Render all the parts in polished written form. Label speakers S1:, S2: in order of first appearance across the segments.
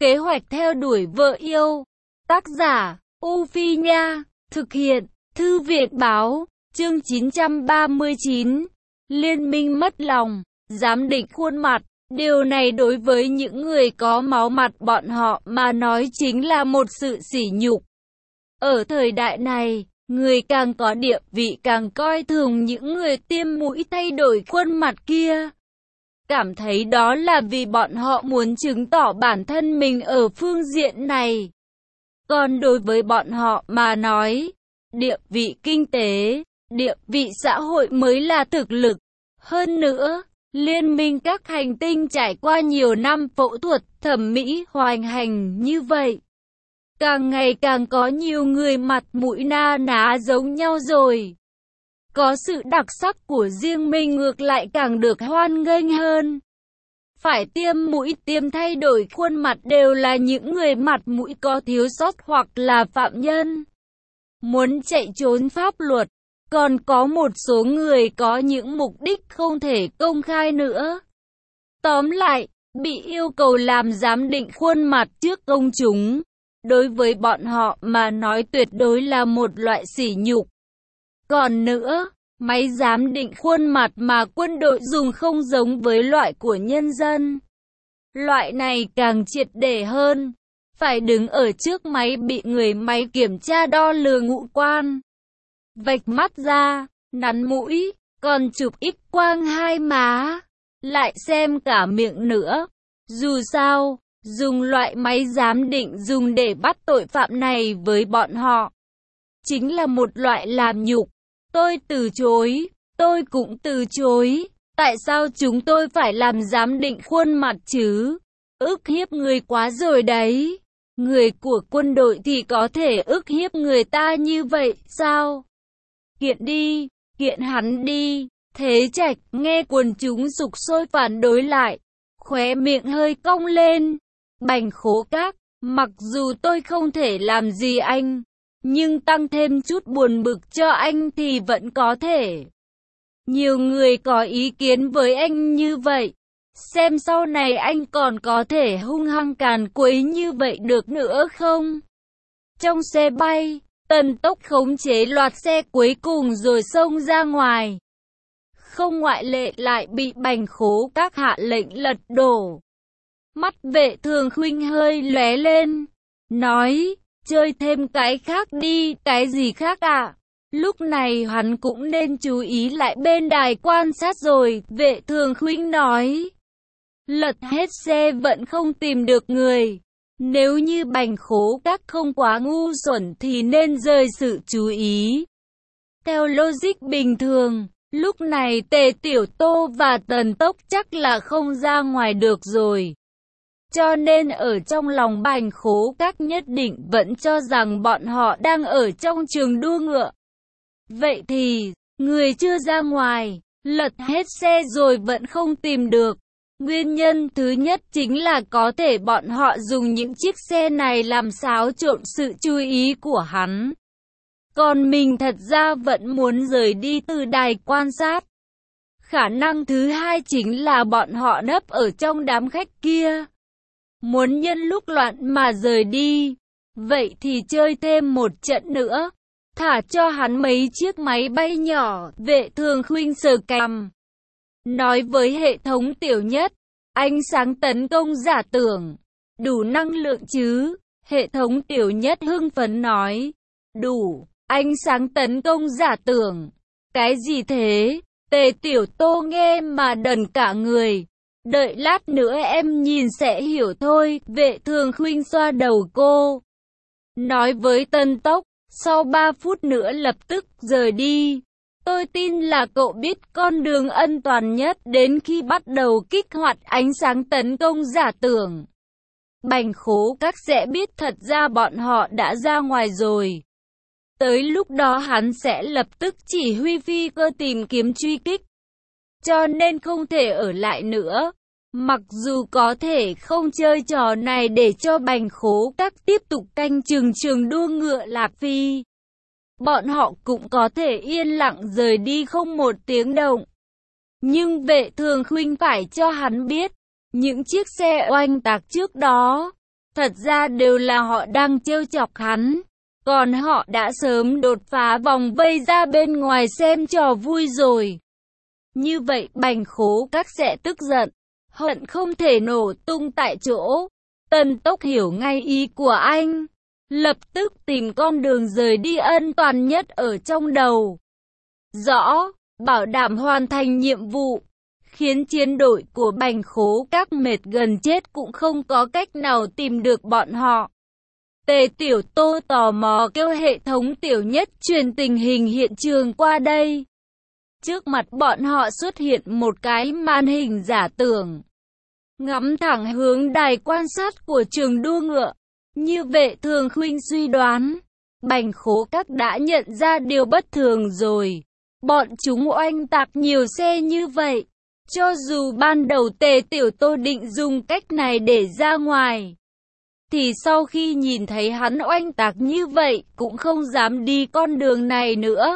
S1: Kế hoạch theo đuổi vợ yêu. Tác giả, U Phi Nha. Thực hiện, Thư viện Báo. Chương 939. Liên minh mất lòng, giám định khuôn mặt. Điều này đối với những người có máu mặt bọn họ mà nói chính là một sự sỉ nhục. Ở thời đại này, người càng có địa vị càng coi thường những người tiêm mũi thay đổi khuôn mặt kia. Cảm thấy đó là vì bọn họ muốn chứng tỏ bản thân mình ở phương diện này. Còn đối với bọn họ mà nói, địa vị kinh tế, địa vị xã hội mới là thực lực. Hơn nữa, liên minh các hành tinh trải qua nhiều năm phẫu thuật thẩm mỹ hoành hành như vậy. Càng ngày càng có nhiều người mặt mũi na ná giống nhau rồi. Có sự đặc sắc của riêng mình ngược lại càng được hoan nghênh hơn. Phải tiêm mũi tiêm thay đổi khuôn mặt đều là những người mặt mũi có thiếu sót hoặc là phạm nhân. Muốn chạy trốn pháp luật. Còn có một số người có những mục đích không thể công khai nữa. Tóm lại, bị yêu cầu làm giám định khuôn mặt trước công chúng. Đối với bọn họ mà nói tuyệt đối là một loại sỉ nhục. Còn nữa, máy giám định khuôn mặt mà quân đội dùng không giống với loại của nhân dân. Loại này càng triệt để hơn. Phải đứng ở trước máy bị người máy kiểm tra đo lường ngũ quan. Vạch mắt ra, nắn mũi, còn chụp X-quang hai má. Lại xem cả miệng nữa. Dù sao, dùng loại máy giám định dùng để bắt tội phạm này với bọn họ chính là một loại làm nhục. Tôi từ chối, tôi cũng từ chối. Tại sao chúng tôi phải làm giám định khuôn mặt chứ? Ức hiếp người quá rồi đấy. Người của quân đội thì có thể ức hiếp người ta như vậy sao? Kiện đi, kiện hắn đi. Thế Trạch nghe quần chúng sục sôi phản đối lại, khóe miệng hơi cong lên. Bành Khố Các, mặc dù tôi không thể làm gì anh, nhưng tăng thêm chút buồn bực cho anh thì vẫn có thể. Nhiều người có ý kiến với anh như vậy. Xem sau này anh còn có thể hung hăng càn quấy như vậy được nữa không? Trong xe bay, Tần Tốc khống chế loạt xe cuối cùng rồi xông ra ngoài. Không ngoại lệ lại bị Bành Khố Các hạ lệnh lật đổ. Mắt Vệ Thường Khuynh hơi lóe lên, nói, chơi thêm cái khác đi. Cái gì khác ạ? Lúc này hắn cũng nên chú ý lại bên đài quan sát rồi. Vệ Thường Khuynh nói, lật hết xe vẫn không tìm được người. Nếu như Bành Khố Các không quá ngu xuẩn thì nên rời sự chú ý. Theo logic bình thường, lúc này Tề Tiểu Tô và Tần Tốc chắc là không ra ngoài được rồi. Cho nên ở trong lòng Bành Khố Các nhất định vẫn cho rằng bọn họ đang ở trong trường đua ngựa. Vậy thì, người chưa ra ngoài, lật hết xe rồi vẫn không tìm được. Nguyên nhân thứ nhất chính là có thể bọn họ dùng những chiếc xe này làm xáo trộn sự chú ý của hắn. Còn mình thật ra vẫn muốn rời đi từ đài quan sát. Khả năng thứ hai chính là bọn họ nấp ở trong đám khách kia. Muốn nhân lúc loạn mà rời đi. Vậy thì chơi thêm một trận nữa. Thả cho hắn mấy chiếc máy bay nhỏ. Vệ Thường Khuynh sờ cằm, nói với hệ thống Tiểu Nhất, ánh sáng tấn công giả tưởng. Đủ năng lượng chứ? Hệ thống Tiểu Nhất hưng phấn nói. Đủ. Ánh sáng tấn công giả tưởng. Cái gì thế? Tề Tiểu Tô nghe mà đần cả người. Đợi lát nữa em nhìn sẽ hiểu thôi. Vệ Thường Khuynh xoa đầu cô, nói với Tần Tốc, sau 3 phút nữa lập tức rời đi. Tôi tin là cậu biết con đường an toàn nhất đến khi bắt đầu kích hoạt ánh sáng tấn công giả tưởng. Bành Khố Các sẽ biết thật ra bọn họ đã ra ngoài rồi. Tới lúc đó hắn sẽ lập tức chỉ huy phi cơ tìm kiếm truy kích. Cho nên không thể ở lại nữa. Mặc dù có thể không chơi trò này để cho Bành Khố Các tiếp tục canh chừng trường đua ngựa Lạc Phi, bọn họ cũng có thể yên lặng rời đi không một tiếng động. Nhưng Vệ Thường Khuynh phải cho hắn biết, những chiếc xe oanh tạc trước đó, Thật ra đều là họ đang trêu chọc hắn. Còn họ đã sớm đột phá vòng vây ra bên ngoài xem trò vui rồi. Như vậy Bành Khố Các sẽ tức giận, hận không thể nổ tung tại chỗ. Tần Tốc hiểu ngay ý của anh, lập tức tìm con đường rời đi an toàn nhất ở trong đầu. Rõ, bảo đảm hoàn thành nhiệm vụ, khiến chiến đội của Bành Khố Các mệt gần chết cũng không có cách nào tìm được bọn họ. Tề Tiểu Tô tò mò kêu hệ thống tiểu nhất truyền tình hình hiện trường qua đây. Trước mặt bọn họ xuất hiện một cái màn hình giả tưởng, ngắm thẳng hướng đài quan sát của trường đua ngựa. Như Vệ Thường Khuynh suy đoán, Bành Khố Các đã nhận ra điều bất thường rồi. Bọn chúng oanh tạc nhiều xe như vậy. Cho dù ban đầu Tề Tiểu Tô định dùng cách này để ra ngoài, thì sau khi nhìn thấy hắn oanh tạc như vậy cũng không dám đi con đường này nữa.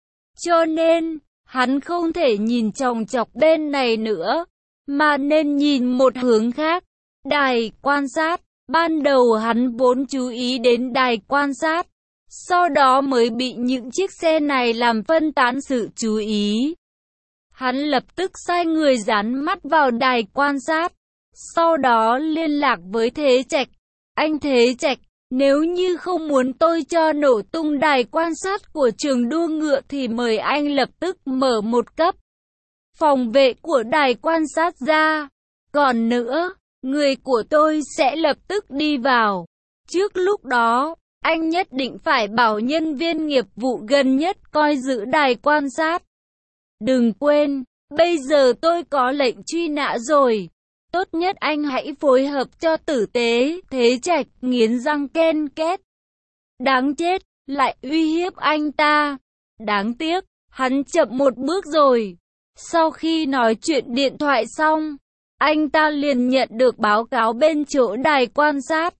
S1: Cho nên, hắn không thể nhìn chòng chọc bên này nữa, mà nên nhìn một hướng khác. Đài quan sát. Ban đầu hắn vốn chú ý đến đài quan sát, sau đó mới bị những chiếc xe này làm phân tán sự chú ý. Hắn lập tức sai người dán mắt vào đài quan sát, sau đó liên lạc với Thế Trạch. Anh Thế Trạch, nếu như không muốn tôi cho nổ tung đài quan sát của trường đua ngựa thì mời anh lập tức mở một cấp phòng vệ của đài quan sát ra. Còn nữa, người của tôi sẽ lập tức đi vào. Trước lúc đó, anh nhất định phải bảo nhân viên nghiệp vụ gần nhất coi giữ đài quan sát. Đừng quên, bây giờ tôi có lệnh truy nã rồi. Tốt nhất anh hãy phối hợp cho tử tế. Thế Trạch nghiến răng ken két. Đáng chết, lại uy hiếp anh ta. Đáng tiếc, hắn chậm một bước rồi. Sau khi nói chuyện điện thoại xong, anh ta liền nhận được báo cáo bên chỗ đài quan sát.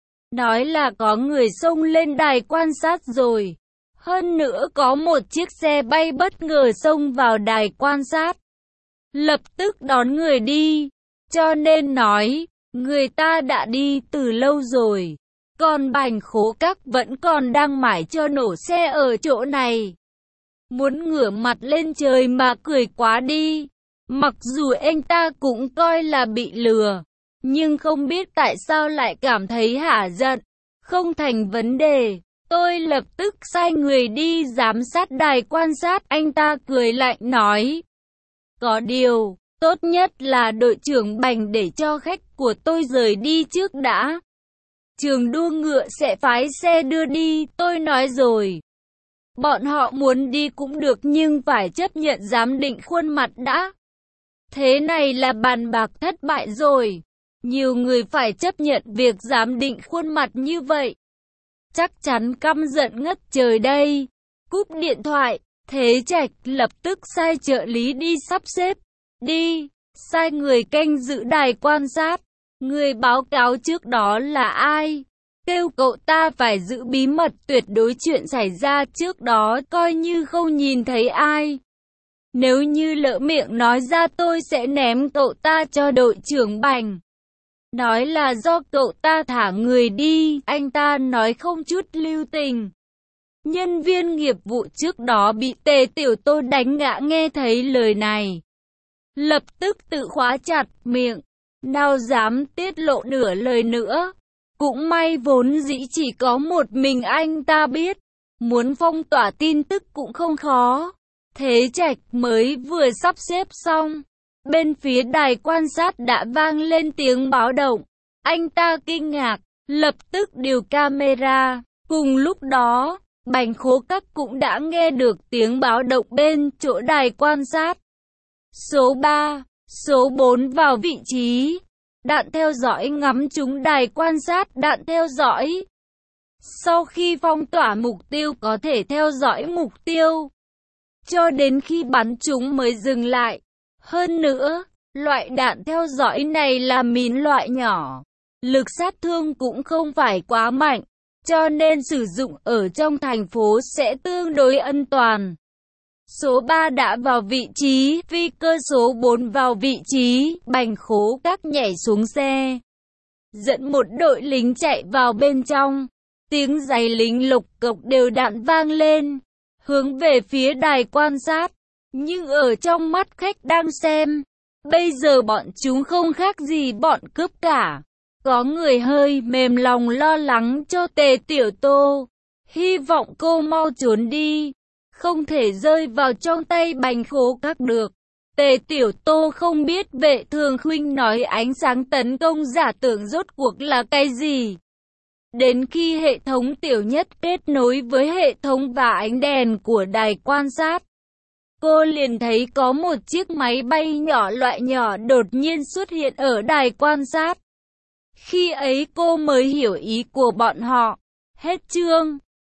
S1: Nói là có người xông lên đài quan sát rồi. Hơn nữa có một chiếc xe bay bất ngờ xông vào đài quan sát, lập tức đón người đi. Cho nên nói, người ta đã đi từ lâu rồi. Còn Bành Khố Các vẫn còn đang mải cho nổ xe ở chỗ này. Muốn ngửa mặt lên trời mà cười quá đi. Mặc dù anh ta cũng coi là bị lừa, nhưng không biết tại sao lại cảm thấy hả giận. Không thành vấn đề, tôi lập tức sai người đi giám sát đài quan sát. Anh ta cười lạnh nói. Có điều, tốt nhất là đội trưởng Bành để cho khách của tôi rời đi trước đã. Trường đua ngựa sẽ phái xe đưa đi, tôi nói rồi. Bọn họ muốn đi cũng được nhưng phải chấp nhận giám định khuôn mặt đã. Thế này là bàn bạc thất bại rồi. Nhiều người phải chấp nhận việc giám định khuôn mặt như vậy. Chắc chắn căm giận ngất trời đây. Cúp điện thoại, Thế Trạch lập tức sai trợ lý đi sắp xếp. Đi, sai người canh giữ đài quan sát. Người báo cáo trước đó là ai? Kêu cậu ta phải giữ bí mật tuyệt đối chuyện xảy ra trước đó, coi như không nhìn thấy ai. Nếu như lỡ miệng nói ra tôi sẽ ném cậu ta cho đội trưởng Bành. Nói là do cậu ta thả người đi, anh ta nói không chút lưu tình. Nhân viên nghiệp vụ trước đó bị Tề Tiểu Tô đánh ngã nghe thấy lời này, lập tức tự khóa chặt miệng, nào dám tiết lộ nửa lời nữa. Cũng may vốn dĩ chỉ có một mình anh ta biết, muốn phong tỏa tin tức cũng không khó. Thế Trạch mới vừa sắp xếp xong, bên phía đài quan sát đã vang lên tiếng báo động. Anh ta kinh ngạc, lập tức điều camera. Cùng lúc đó, Bành Khố Các cũng đã nghe được tiếng báo động bên chỗ đài quan sát. Số 3, số 4 vào vị trí. Đạn theo dõi ngắm trúng đài quan sát. Đạn theo dõi. Sau khi phong tỏa mục tiêu có thể theo dõi mục tiêu cho đến khi bắn chúng mới dừng lại. Hơn nữa, loại đạn theo dõi này là mìn loại nhỏ, lực sát thương cũng không phải quá mạnh, cho nên sử dụng ở trong thành phố sẽ tương đối an toàn. Số 3 đã vào vị trí, phi cơ số 4 vào vị trí. Bành Khố Các nhảy xuống xe, dẫn một đội lính chạy vào bên trong. Tiếng giày lính lục cộc đều đặn vang lên, hướng về phía đài quan sát. Nhưng ở trong mắt khách đang xem, bây giờ bọn chúng không khác gì bọn cướp cả. Có người hơi mềm lòng lo lắng cho Tề Tiểu Tô, hy vọng cô mau trốn đi, không thể rơi vào trong tay Bành Khố Các được. Tề Tiểu Tô không biết Vệ Thường Khuynh nói ánh sáng tấn công giả tưởng rốt cuộc là cái gì. Đến khi hệ thống tiểu nhất kết nối với hệ thống và ánh đèn của đài quan sát, cô liền thấy có một chiếc máy bay nhỏ loại nhỏ đột nhiên xuất hiện ở đài quan sát. Khi ấy cô mới hiểu ý của bọn họ. Hết chương.